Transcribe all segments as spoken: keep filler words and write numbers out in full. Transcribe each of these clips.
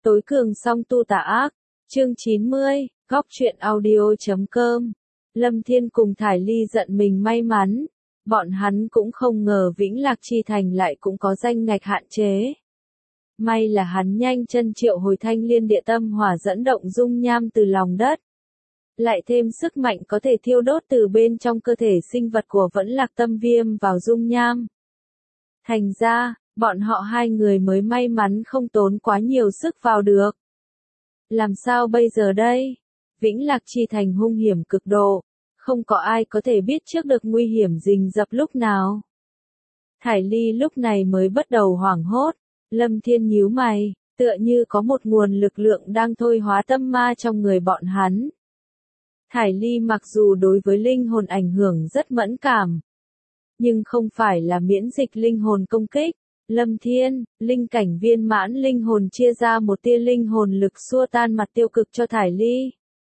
Tối cường song tu tà ác, chương chín mươi, góc truyện audio.com. Lâm Thiên cùng Thải Ly giận mình may mắn, bọn hắn cũng không ngờ Vĩnh Lạc Chi Thành lại cũng có danh ngạch hạn chế. May là hắn nhanh chân triệu hồi thanh liên địa tâm hỏa dẫn động dung nham từ lòng đất. Lại thêm sức mạnh có thể thiêu đốt từ bên trong cơ thể sinh vật của Vẫn Lạc Tâm Viêm vào dung nham. Thành ra, bọn họ hai người mới may mắn không tốn quá nhiều sức vào được. Làm sao bây giờ đây? Vĩnh Lạc Chi Thành hung hiểm cực độ, không có ai có thể biết trước được nguy hiểm rình rập lúc nào. Thải Ly lúc này mới bắt đầu hoảng hốt, Lâm Thiên nhíu mày, tựa như có một nguồn lực lượng đang thôi hóa tâm ma trong người bọn hắn. Thải Ly mặc dù đối với linh hồn ảnh hưởng rất mẫn cảm, nhưng không phải là miễn dịch linh hồn công kích. Lâm Thiên, linh cảnh viên mãn linh hồn chia ra một tia linh hồn lực xua tan mặt tiêu cực cho Thải Ly.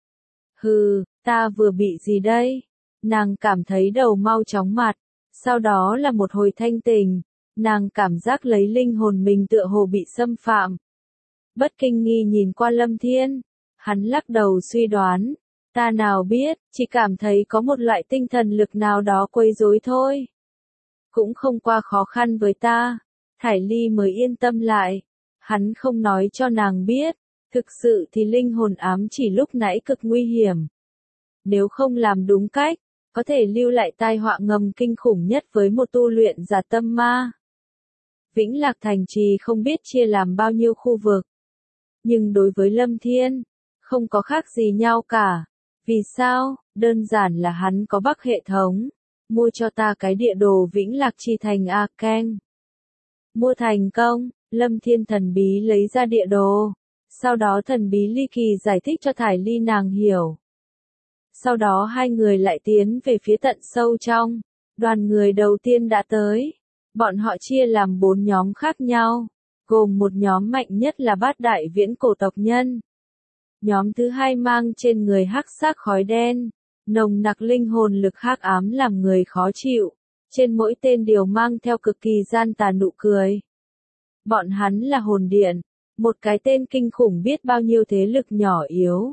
Hừ, ta vừa bị gì đây? Nàng cảm thấy đầu mau chóng mặt, sau đó là một hồi thanh tình, nàng cảm giác lấy linh hồn mình tựa hồ bị xâm phạm. Bất kinh nghi nhìn qua Lâm Thiên, hắn lắc đầu suy đoán, ta nào biết, chỉ cảm thấy có một loại tinh thần lực nào đó quấy rối thôi. Cũng không qua khó khăn với ta. Thải Ly mới yên tâm lại, hắn không nói cho nàng biết, thực sự thì linh hồn ám chỉ lúc nãy cực nguy hiểm. Nếu không làm đúng cách, có thể lưu lại tai họa ngầm kinh khủng nhất với một tu luyện giả tâm ma. Vĩnh Lạc Thành trì không biết chia làm bao nhiêu khu vực, nhưng đối với Lâm Thiên, không có khác gì nhau cả. Vì sao? Đơn giản là hắn có Bắc hệ thống, mua cho ta cái địa đồ Vĩnh Lạc Chi Thành A Keng. Mua thành công, Lâm Thiên thần bí lấy ra địa đồ, sau đó thần bí ly kỳ giải thích cho Thải Ly nàng hiểu. Sau đó hai người lại tiến về phía tận sâu trong, đoàn người đầu tiên đã tới, bọn họ chia làm bốn nhóm khác nhau, gồm một nhóm mạnh nhất là bát đại viễn cổ tộc nhân. Nhóm thứ hai mang trên người hắc sắc khói đen, nồng nặc linh hồn lực hắc ám làm người khó chịu. Trên mỗi tên đều mang theo cực kỳ gian tà nụ cười. Bọn hắn là hồn điện, một cái tên kinh khủng biết bao nhiêu thế lực nhỏ yếu.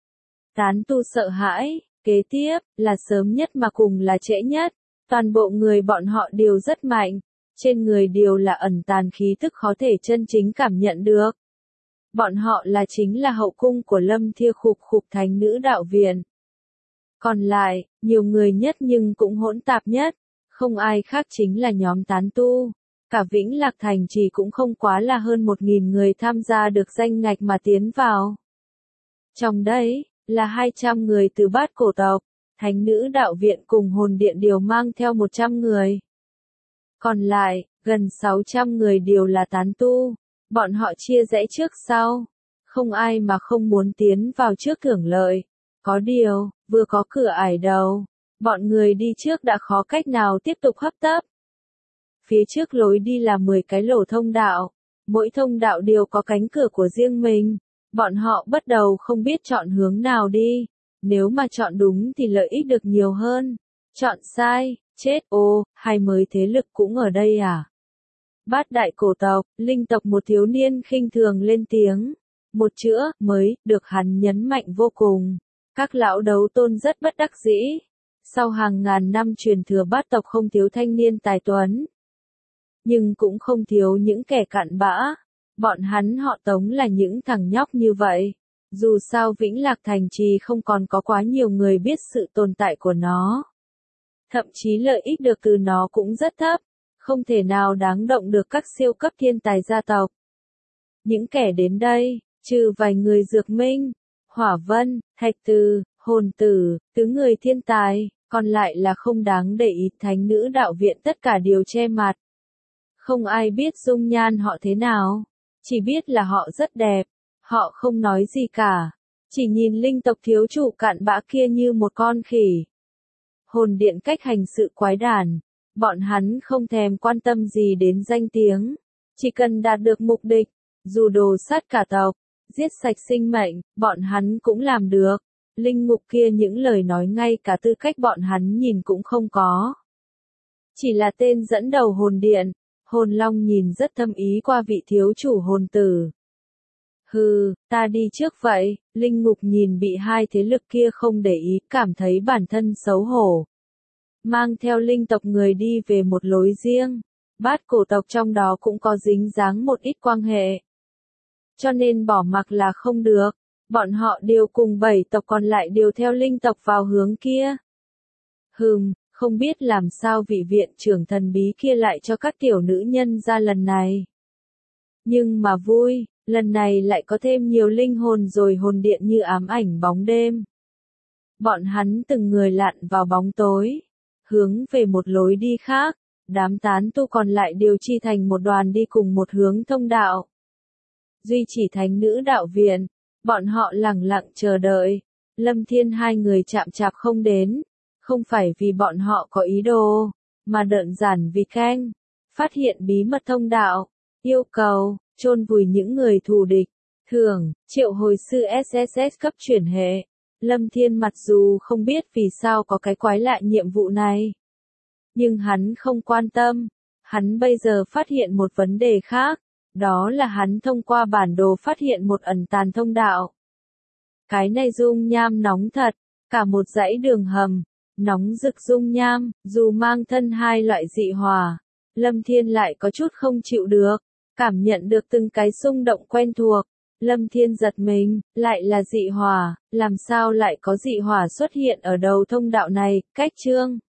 Tán tu sợ hãi, kế tiếp, là sớm nhất mà cùng là trễ nhất, toàn bộ người bọn họ đều rất mạnh, trên người đều là ẩn tàn khí tức khó thể chân chính cảm nhận được. Bọn họ là chính là hậu cung của Lâm Thiên khục khục thánh nữ đạo viện. Còn lại, nhiều người nhất nhưng cũng hỗn tạp nhất. Không ai khác chính là nhóm tán tu. Cả Vĩnh Lạc Thành chỉ cũng không quá là hơn một nghìn người tham gia được danh ngạch mà tiến vào. Trong đấy, là hai trăm người từ bát cổ tộc, thánh nữ đạo viện cùng hồn điện đều mang theo một trăm người. Còn lại, gần sáu trăm người đều là tán tu. Bọn họ chia rẽ trước sau. Không ai mà không muốn tiến vào trước hưởng lợi. Có điều, vừa có cửa ải đầu. Bọn người đi trước đã khó cách nào tiếp tục hấp tấp. Phía trước lối đi là mười cái lỗ thông đạo, mỗi thông đạo đều có cánh cửa của riêng mình. Bọn họ bắt đầu không biết chọn hướng nào đi, nếu mà chọn đúng thì lợi ích được nhiều hơn. Chọn sai, chết ô, hai mới thế lực cũng ở đây à? Bát đại cổ tộc, linh tộc một thiếu niên khinh thường lên tiếng. Một chữ, mới, được hắn nhấn mạnh vô cùng. Các lão đấu tôn rất bất đắc dĩ. Sau hàng ngàn năm truyền thừa bát tộc không thiếu thanh niên tài tuấn, nhưng cũng không thiếu những kẻ cặn bã. Bọn hắn họ Tống là những thằng nhóc như vậy. Dù sao Vĩnh Lạc Thành trì không còn có quá nhiều người biết sự tồn tại của nó. Thậm chí lợi ích được từ nó cũng rất thấp, không thể nào đáng động được các siêu cấp thiên tài gia tộc. Những kẻ đến đây, trừ vài người Dược Minh, Hỏa Vân, Thạch Từ, Hồn Tử, tứ người thiên tài, còn lại là không đáng để ý. Thánh nữ đạo viện tất cả đều che mặt. Không ai biết dung nhan họ thế nào, chỉ biết là họ rất đẹp, họ không nói gì cả, chỉ nhìn linh tộc thiếu chủ cặn bã kia như một con khỉ. Hồn điện cách hành sự quái đản, bọn hắn không thèm quan tâm gì đến danh tiếng, chỉ cần đạt được mục đích, dù đồ sát cả tộc, giết sạch sinh mệnh, bọn hắn cũng làm được. Linh ngục kia những lời nói ngay cả tư cách bọn hắn nhìn cũng không có. Chỉ là tên dẫn đầu hồn điện, hồn long nhìn rất thâm ý qua vị thiếu chủ hồn tử. Hừ, ta đi trước vậy. Linh Ngục nhìn bị hai thế lực kia không để ý, cảm thấy bản thân xấu hổ. Mang theo linh tộc người đi về một lối riêng. Bát cổ tộc trong đó cũng có dính dáng một ít quan hệ. Cho nên bỏ mặc là không được. Bọn họ đều cùng bảy tộc còn lại đều theo linh tộc vào hướng kia. Hừm, không biết làm sao vị viện trưởng thần bí kia lại cho các tiểu nữ nhân ra lần này. Nhưng mà vui, lần này lại có thêm nhiều linh hồn rồi hồn điện như ám ảnh bóng đêm. Bọn hắn từng người lặn vào bóng tối, hướng về một lối đi khác, đám tán tu còn lại đều chi thành một đoàn đi cùng một hướng thông đạo. Duy chỉ thánh nữ đạo viện, bọn họ lẳng lặng chờ đợi, Lâm Thiên hai người chạm chạp không đến, không phải vì bọn họ có ý đồ, mà đơn giản vì canh, phát hiện bí mật thông đạo, yêu cầu, chôn vùi những người thù địch, thưởng, triệu hồi sư ét ét ét cấp chuyển hệ. Lâm Thiên mặc dù không biết vì sao có cái quái lạ nhiệm vụ này, nhưng hắn không quan tâm, hắn bây giờ phát hiện một vấn đề khác, đó là hắn thông qua bản đồ phát hiện một ẩn tàn thông đạo. Cái này dung nham nóng thật, cả một dãy đường hầm, nóng rực dung nham, dù mang thân hai loại dị hỏa, Lâm Thiên lại có chút không chịu được, cảm nhận được từng cái xung động quen thuộc. Lâm Thiên giật mình, lại là dị hỏa, làm sao lại có dị hỏa xuất hiện ở đầu thông đạo này, cách chương.